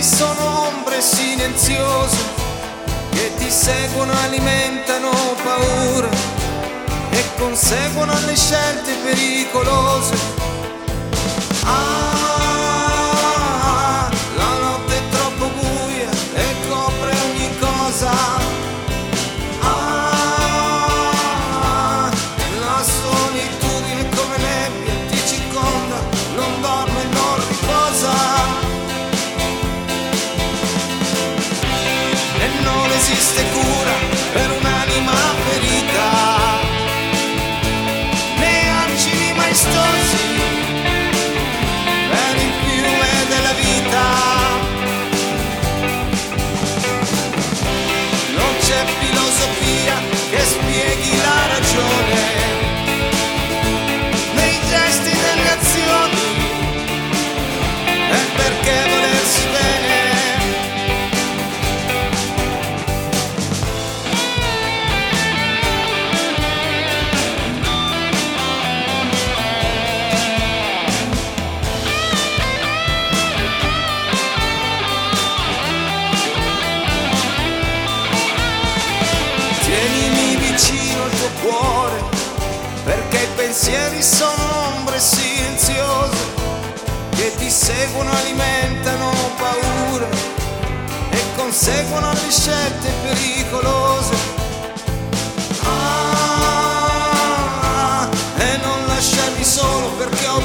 sono ombre silenziose che ti seguono, alimentano paura e conseguono le scelte pericolose. Ah, la notte è troppo buia e copre ogni cosa. Ah, la solitudine come nebbia ti circonda, non dorme e non riposa. E non esiste cura per un'anima ferita, né argini maestosi per il fiume della vita. Non c'è filosofia che spieghi la ragione nei gesti delle azioni e perché volersi bene. Tienimi vicino al tuo cuore, perché i pensieri sono ombre silenziose che ti seguono, alimentano paura e conseguono le scelte pericolose. Ah, e non lasciarmi solo perché ho